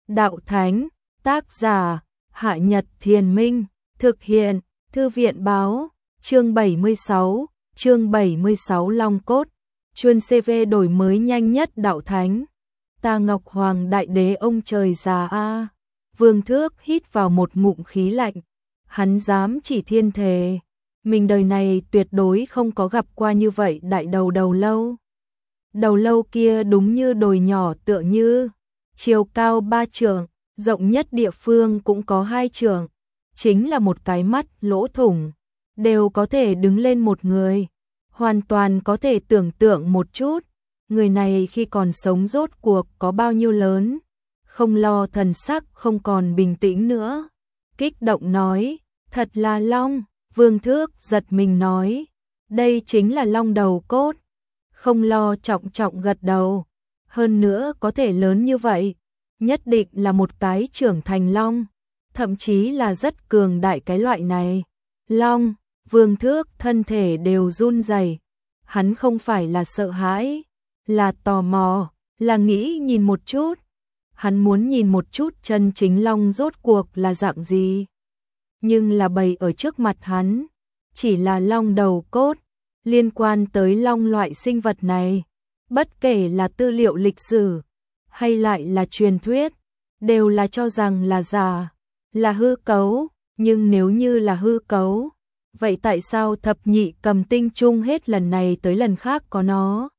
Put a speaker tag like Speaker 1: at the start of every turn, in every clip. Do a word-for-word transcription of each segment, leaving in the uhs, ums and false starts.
Speaker 1: Đạo Thánh, tác giả, Hạ Nhật Thiền Minh, thực hiện, Thư viện báo, chương bảy mươi sáu, chương bảy mươi sáu Long Cốt, chuyên xê vê đổi mới nhanh nhất Đạo Thánh. Ta Ngọc Hoàng Đại Đế ông trời già a. Vương Thước hít vào một ngụm khí lạnh, hắn dám chỉ thiên thề, mình đời này tuyệt đối không có gặp qua như vậy đại đầu đầu lâu. Đầu lâu kia đúng như đồi nhỏ tựa như, chiều cao ba trượng, rộng nhất địa phương cũng có hai trượng, chính là một cái mắt lỗ thủng, đều có thể đứng lên một người, hoàn toàn có thể tưởng tượng một chút, người này khi còn sống rốt cuộc có bao nhiêu lớn, không lo thần sắc không còn bình tĩnh nữa, kích động nói, thật là long, Vương Thước giật mình nói, đây chính là long đầu cốt, không lo trọng trọng gật đầu, hơn nữa có thể lớn như vậy, nhất định là một cái trưởng thành long, thậm chí là rất cường đại cái loại này. Long, Vương Thước thân thể đều run rẩy, hắn không phải là sợ hãi, là tò mò, là nghĩ nhìn một chút. Hắn muốn nhìn một chút chân chính long rốt cuộc là dạng gì. Nhưng là bày ở trước mặt hắn, chỉ là long đầu cốt, liên quan tới long loại sinh vật này, bất kể là tư liệu lịch sử, hay lại là truyền thuyết, đều là cho rằng là giả, là hư cấu, nhưng nếu như là hư cấu, vậy tại sao thập nhị cầm tinh chung hết lần này tới lần khác có nó?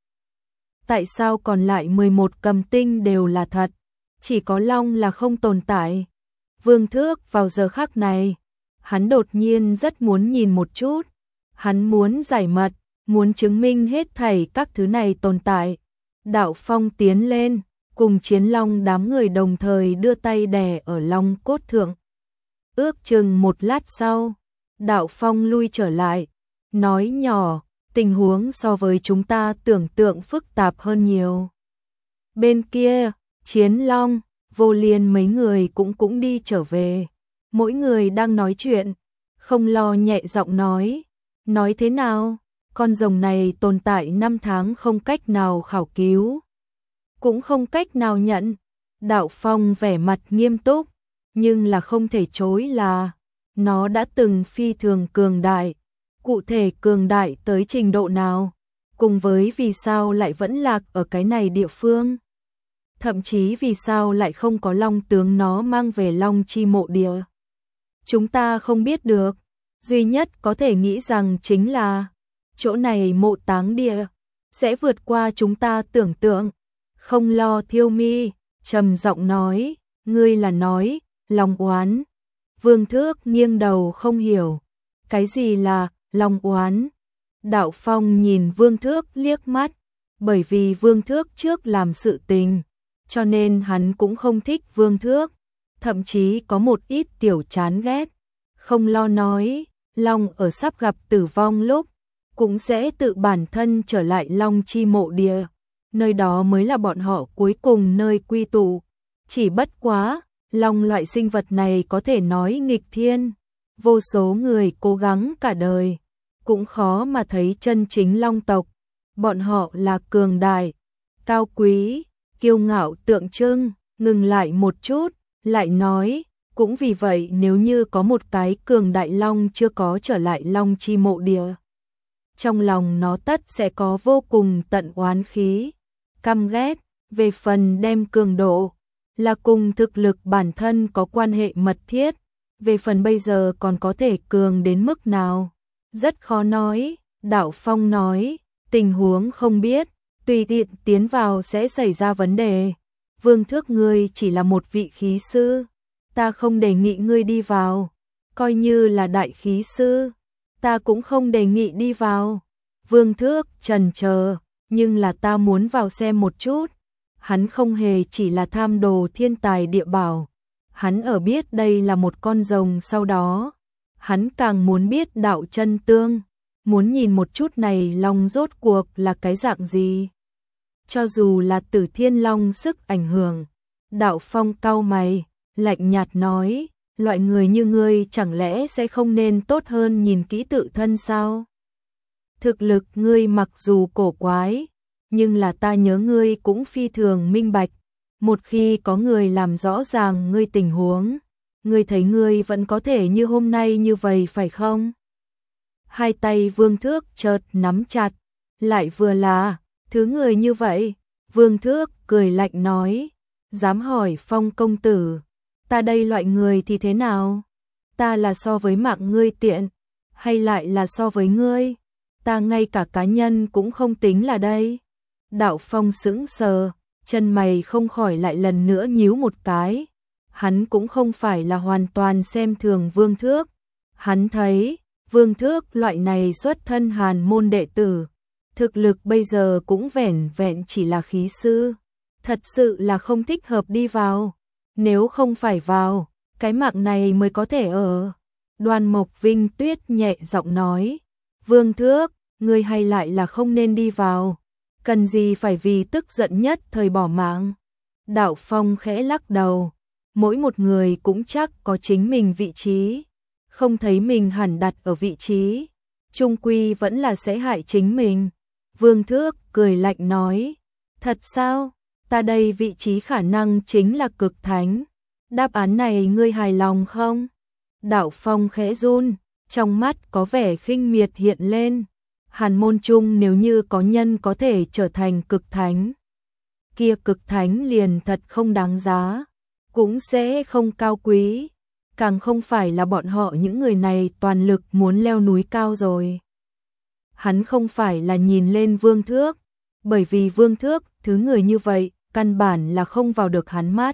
Speaker 1: Tại sao còn lại mười một cầm tinh đều là thật, chỉ có long là không tồn tại? Vương Thước vào giờ khắc này, hắn đột nhiên rất muốn nhìn một chút, hắn muốn giải mật, muốn chứng minh hết thảy các thứ này tồn tại. Đạo Phong tiến lên, cùng Chiến Long đám người đồng thời đưa tay đè ở long cốt thượng. Ước chừng một lát sau, Đạo Phong lui trở lại, nói nhỏ, tình huống so với chúng ta tưởng tượng phức tạp hơn nhiều. Bên kia, Chiến Long, Vô Liên mấy người cũng cũng đi trở về, mỗi người đang nói chuyện, không lo nhẹ giọng nói, nói thế nào, con rồng này tồn tại năm tháng không cách nào khảo cứu, cũng không cách nào nhận. Đạo Phong vẻ mặt nghiêm túc, nhưng là không thể chối là, nó đã từng phi thường cường đại, cụ thể cường đại tới trình độ nào, cùng với vì sao lại vẫn lạc ở cái này địa phương. Thậm chí vì sao lại không có long tướng nó mang về long chi mộ địa. Chúng ta không biết được, duy nhất có thể nghĩ rằng chính là, chỗ này mộ táng địa, sẽ vượt qua chúng ta tưởng tượng. Không lo Thiêu Mi, trầm giọng nói, ngươi là nói, long oán. Vương Thước nghiêng đầu không hiểu, cái gì là long oán? Đạo Phong nhìn Vương Thước liếc mắt, bởi vì Vương Thước trước làm sự tình, cho nên hắn cũng không thích Vương Thước, thậm chí có một ít tiểu chán ghét. Không lo nói, long ở sắp gặp tử vong lúc, cũng sẽ tự bản thân trở lại long chi mộ địa, nơi đó mới là bọn họ cuối cùng nơi quy tụ. Chỉ bất quá, long loại sinh vật này có thể nói nghịch thiên, vô số người cố gắng cả đời, cũng khó mà thấy chân chính long tộc. Bọn họ là cường đại, cao quý, kiêu ngạo tượng trưng. Ngừng lại một chút, lại nói, cũng vì vậy nếu như có một cái cường đại long chưa có trở lại long chi mộ địa, trong lòng nó tất sẽ có vô cùng tận oán khí, căm ghét. Về phần đem cường độ, là cùng thực lực bản thân có quan hệ mật thiết, về phần bây giờ còn có thể cường đến mức nào, rất khó nói. Đạo Phong nói, tình huống không biết, tùy tiện tiến vào sẽ xảy ra vấn đề. Vương Thước ngươi chỉ là một vị khí sư, ta không đề nghị ngươi đi vào, coi như là đại khí sư, ta cũng không đề nghị đi vào. Vương Thước chần chờ, nhưng là ta muốn vào xem một chút. Hắn không hề chỉ là tham đồ thiên tài địa bảo, hắn ở biết đây là một con rồng sau đó, hắn càng muốn biết đạo chân tương, muốn nhìn một chút này long rốt cuộc là cái dạng gì. Cho dù là Tử Thiên Long sức ảnh hưởng, Đạo Phong cau mày, lạnh nhạt nói, loại người như ngươi chẳng lẽ sẽ không nên tốt hơn nhìn kỹ tự thân sao? Thực lực ngươi mặc dù cổ quái, nhưng là ta nhớ ngươi cũng phi thường minh bạch, một khi có người làm rõ ràng ngươi tình huống, ngươi thấy ngươi vẫn có thể như hôm nay như vậy phải không? Hai tay Vương Thước chợt nắm chặt, lại vừa là, thứ người như vậy, Vương Thước cười lạnh nói, dám hỏi Phong công tử, ta đây loại người thì thế nào? Ta là so với mạng ngươi tiện, hay lại là so với ngươi? Ta ngay cả cá nhân cũng không tính là đây. Đạo Phong sững sờ, chân mày không khỏi lại lần nữa nhíu một cái. Hắn cũng không phải là hoàn toàn xem thường Vương Thước. Hắn thấy, Vương Thước loại này xuất thân Hàn môn đệ tử, thực lực bây giờ cũng vẻn vẹn chỉ là khí sư, thật sự là không thích hợp đi vào. Nếu không phải vào, cái mạng này mới có thể ở. Đoan Mộc Vinh Tuyết nhẹ giọng nói, Vương Thước, ngươi hay lại là không nên đi vào, cần gì phải vì tức giận nhất thời bỏ mạng. Đạo Phong khẽ lắc đầu, mỗi một người cũng chắc có chính mình vị trí, không thấy mình hẳn đặt ở vị trí, chung quy vẫn là sẽ hại chính mình. Vương Thước cười lạnh nói, thật sao, ta đây vị trí khả năng chính là cực thánh, đáp án này ngươi hài lòng không? Đạo Phong khẽ run, trong mắt có vẻ khinh miệt hiện lên. Hàn môn chung nếu như có nhân có thể trở thành cực thánh, kia cực thánh liền thật không đáng giá, cũng sẽ không cao quý, càng không phải là bọn họ những người này toàn lực muốn leo núi cao rồi. Hắn không phải là nhìn lên Vương Thước, bởi vì Vương Thước, thứ người như vậy, căn bản là không vào được hắn mắt.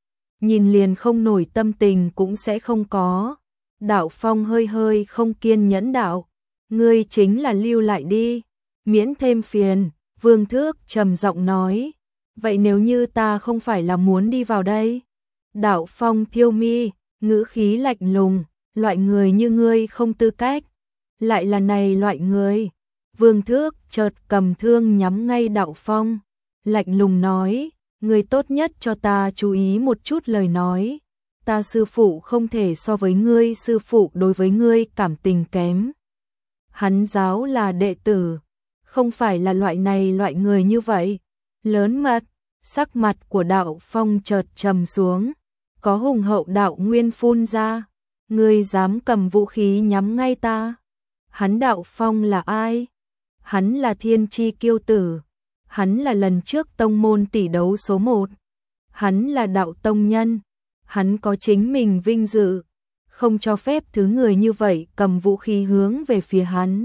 Speaker 1: Nhìn liền không nổi tâm tình cũng sẽ không có. Đạo Phong hơi hơi không kiên nhẫn đạo, ngươi chính là lưu lại đi, miễn thêm phiền. Vương Thước trầm giọng nói, vậy nếu như ta không phải là muốn đi vào đây? Đạo Phong thiêu mi, ngữ khí lạnh lùng, loại người như ngươi không tư cách, lại là này loại người. Vương Thước chợt cầm thương nhắm ngay Đạo Phong, lạnh lùng nói, ngươi tốt nhất cho ta chú ý một chút lời nói. Ta sư phụ không thể so với ngươi, sư phụ đối với ngươi cảm tình kém. Hắn giáo là đệ tử, không phải là loại này loại người như vậy. Lớn mật, sắc mặt của Đạo Phong chợt trầm xuống, có hùng hậu đạo nguyên phun ra, ngươi dám cầm vũ khí nhắm ngay ta? Hắn Đạo Phong là ai? Hắn là thiên chi kiêu tử, hắn là lần trước tông môn tỷ đấu số một, hắn là đạo tông nhân, hắn có chính mình vinh dự, không cho phép thứ người như vậy cầm vũ khí hướng về phía hắn.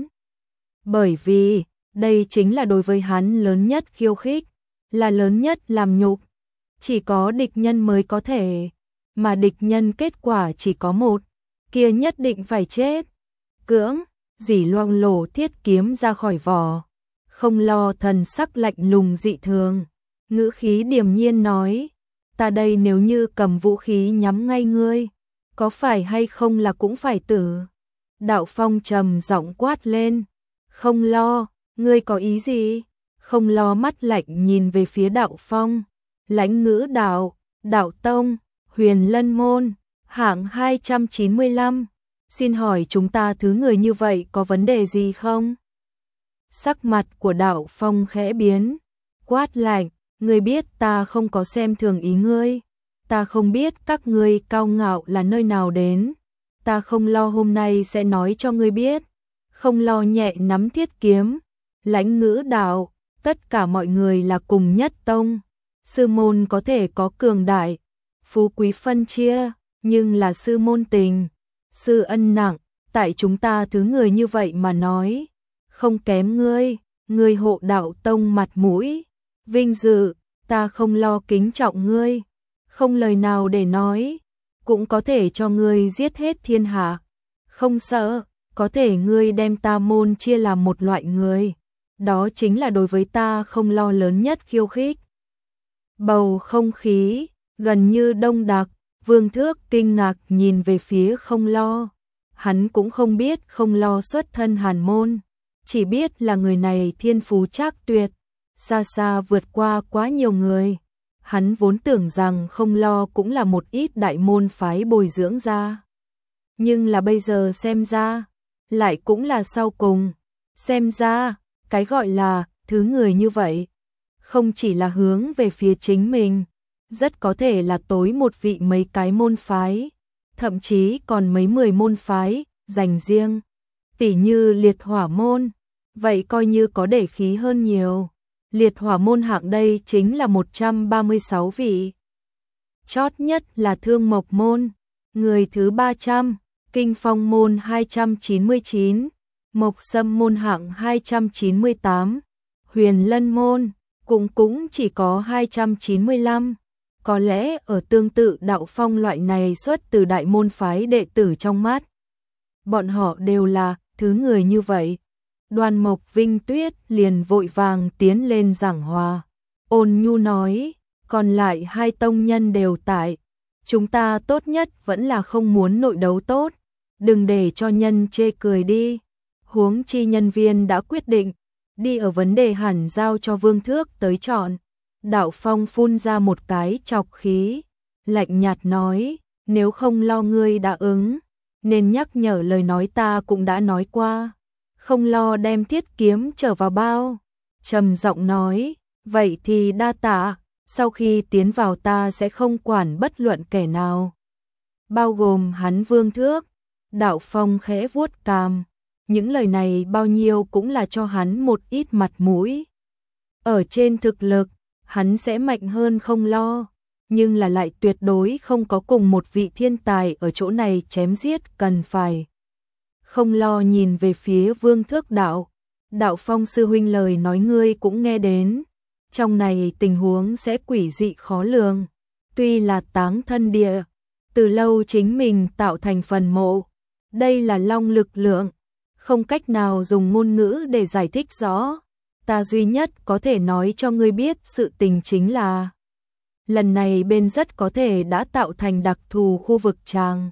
Speaker 1: Bởi vì, đây chính là đối với hắn lớn nhất khiêu khích, là lớn nhất làm nhục. Chỉ có địch nhân mới có thể, mà địch nhân kết quả chỉ có một, kia nhất định phải chết. Cưỡng, dỉ loang lổ thiết kiếm ra khỏi vỏ, không lo thần sắc lạnh lùng dị thường, ngữ khí điềm nhiên nói, ta đây nếu như cầm vũ khí nhắm ngay ngươi, có phải hay không là cũng phải tử. Đạo Phong trầm giọng quát lên, không lo, ngươi có ý gì? Không lo mắt lạnh nhìn về phía Đạo Phong, lãnh ngữ đạo, đạo tông, huyền lân môn, hạng hai trăm chín mươi lăm, xin hỏi chúng ta thứ người như vậy có vấn đề gì không? Sắc mặt của Đạo Phong khẽ biến, quát lạnh, ngươi biết ta không có xem thường ý ngươi, ta không biết các ngươi cao ngạo là nơi nào đến, ta không lo hôm nay sẽ nói cho ngươi biết, không lo nhẹ nắm thiết kiếm, lãnh ngữ đạo, tất cả mọi người là cùng nhất tông, sư môn có thể có cường đại, phú quý phân chia, nhưng là sư môn tình, sư ân nặng, tại chúng ta thứ người như vậy mà nói, không kém ngươi, ngươi hộ đạo tông mặt mũi, vinh dự, ta không lo kính trọng ngươi, không lời nào để nói, cũng có thể cho ngươi giết hết thiên hạ, không sợ, có thể ngươi đem ta môn chia làm một loại người, đó chính là đối với ta không lo lớn nhất khiêu khích. Bầu không khí gần như đông đặc, Vương Thước kinh ngạc nhìn về phía không lo, hắn cũng không biết không lo xuất thân Hàn môn, chỉ biết là người này thiên phú trác tuyệt, xa xa vượt qua quá nhiều người. Hắn vốn tưởng rằng không lo cũng là một ít đại môn phái bồi dưỡng ra. Nhưng là bây giờ xem ra, lại cũng là sau cùng. Xem ra, cái gọi là thứ người như vậy, không chỉ là hướng về phía chính mình, rất có thể là tối một vị mấy cái môn phái, thậm chí còn mấy mười môn phái dành riêng, tỉ như liệt hỏa môn, vậy coi như có để khí hơn nhiều. Liệt hỏa môn hạng đây chính là một trăm ba mươi sáu vị. Chót nhất là Thương Mộc môn, người thứ ba trăm, Kinh Phong môn hai trăm chín mươi chín, Mộc Sâm môn hạng hai trăm chín mươi tám, Huyền Lân môn cũng cũng chỉ có hai trăm chín mươi lăm. Có lẽ ở tương tự đạo phong loại này xuất từ đại môn phái đệ tử trong mắt. Bọn họ đều là thứ người như vậy. Đoan Mộc Vinh Tuyết liền vội vàng tiến lên giảng hòa. Ôn nhu nói, còn lại hai tông nhân đều tại. Chúng ta tốt nhất vẫn là không muốn nội đấu tốt. Đừng để cho nhân chê cười đi. Huống chi nhân viên đã quyết định. Đi ở vấn đề hẳn giao cho Vương Thước tới chọn. Đạo Phong phun ra một cái chọc khí. Lạnh nhạt nói, nếu không lo ngươi đã ứng. Nên nhắc nhở lời nói ta cũng đã nói qua. Không lo đem thiết kiếm trở vào bao. Trầm giọng nói, vậy thì đa tạ, sau khi tiến vào ta sẽ không quản bất luận kẻ nào. Bao gồm hắn Vương Thước. Đạo Phong khẽ vuốt cằm. Những lời này bao nhiêu cũng là cho hắn một ít mặt mũi. Ở trên thực lực, hắn sẽ mạnh hơn không lo, nhưng là lại tuyệt đối không có cùng một vị thiên tài ở chỗ này chém giết cần phải. Không lo nhìn về phía Vương Thước đạo. Đạo Phong sư huynh lời nói ngươi cũng nghe đến. Trong này tình huống sẽ quỷ dị khó lường. Tuy là táng thân địa, từ lâu chính mình tạo thành phần mộ. Đây là long lực lượng, không cách nào dùng ngôn ngữ để giải thích rõ. Ta duy nhất có thể nói cho ngươi biết sự tình chính là lần này bên rất có thể đã tạo thành đặc thù khu vực tràng.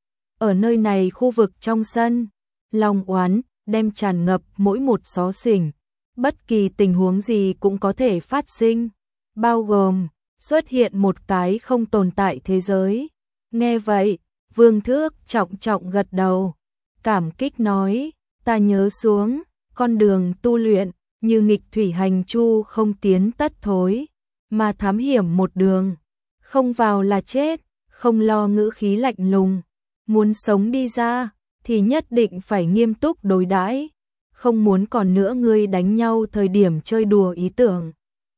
Speaker 1: Ở nơi này khu vực trong sân, long oán đem tràn ngập mỗi một xó xỉnh. Bất kỳ tình huống gì cũng có thể phát sinh, bao gồm xuất hiện một cái không tồn tại thế giới. Nghe vậy, Vương Thước trọng trọng gật đầu, cảm kích nói, ta nhớ xuống, con đường tu luyện, như nghịch thủy hành chu không tiến tất thối, mà thám hiểm một đường, không vào là chết, không lo ngữ khí lạnh lùng, muốn sống đi ra, thì nhất định phải nghiêm túc đối đãi, không muốn còn nữa ngươi đánh nhau thời điểm chơi đùa ý tưởng.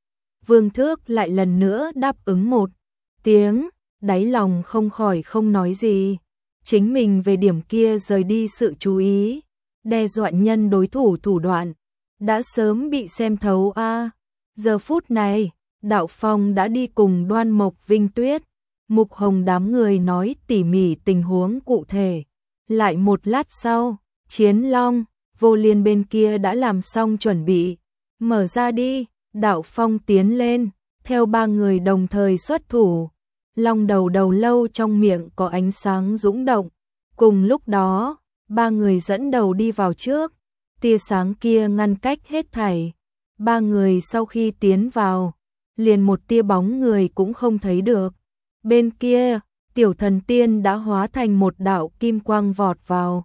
Speaker 1: Vương Thước lại lần nữa đáp ứng một tiếng, đáy lòng không khỏi không nói gì, chính mình về điểm kia rời đi sự chú ý, đe dọa nhân đối thủ thủ đoạn, đã sớm bị xem thấu a. À. Giờ phút này, Đạo Phong đã đi cùng Đoan Mộc Vinh Tuyết, Mục Hồng đám người nói tỉ mỉ tình huống cụ thể. Lại một lát sau, Chiến Long, Vô Liên bên kia đã làm xong chuẩn bị. Mở ra đi, Đạo Phong tiến lên, theo ba người đồng thời xuất thủ. Long đầu đầu lâu trong miệng có ánh sáng dũng động. Cùng lúc đó, ba người dẫn đầu đi vào trước. Tia sáng kia ngăn cách hết thảy. Ba người sau khi tiến vào, liền một tia bóng người cũng không thấy được. Bên kia, Tiểu Thần Tiên đã hóa thành một đạo kim quang vọt vào.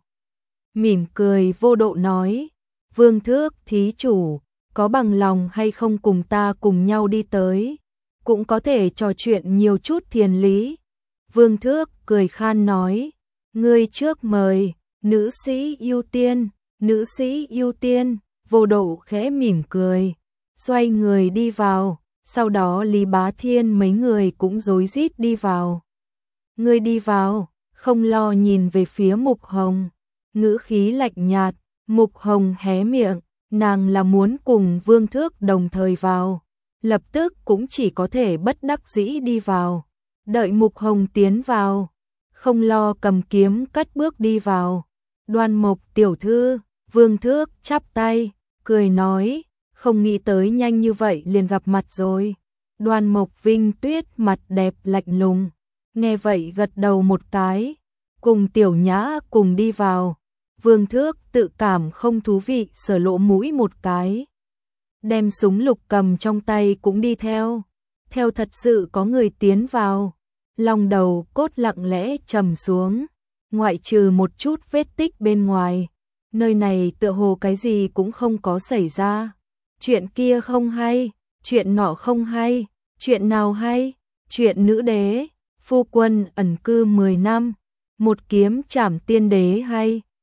Speaker 1: Mỉm cười vô độ nói, Vương Thước thí chủ, có bằng lòng hay không cùng ta cùng nhau đi tới, cũng có thể trò chuyện nhiều chút thiền lý. Vương Thước cười khan nói, ngươi trước mời, nữ sĩ ưu tiên, nữ sĩ ưu tiên. Vô độ khẽ mỉm cười, xoay người đi vào, sau đó Lý Bá Thiên mấy người cũng rối rít đi vào. Ngươi đi vào, không lo nhìn về phía Mục Hồng, ngữ khí lạnh nhạt. Mục Hồng hé miệng, nàng là muốn cùng Vương Thước đồng thời vào, lập tức cũng chỉ có thể bất đắc dĩ đi vào. Đợi Mục Hồng tiến vào, không lo cầm kiếm cất bước đi vào. Đoan Mộc tiểu thư, Vương Thước chắp tay, cười nói, không nghĩ tới nhanh như vậy liền gặp mặt rồi. Đoan Mộc Vinh Tuyết mặt đẹp lạnh lùng, nghe vậy gật đầu một cái, cùng Tiểu Nhã cùng đi vào. Vương Thước tự cảm không thú vị sờ lỗ mũi một cái, đem súng lục cầm trong tay cũng đi theo. Theo thật sự có người tiến vào, lòng đầu cốt lặng lẽ trầm xuống, ngoại trừ một chút vết tích bên ngoài, nơi này tựa hồ cái gì cũng không có xảy ra. Chuyện kia không hay, chuyện nọ không hay, chuyện nào hay, Chuyện nữ đế, phu quân ẩn cư mười năm, một kiếm trảm tiên đế hay.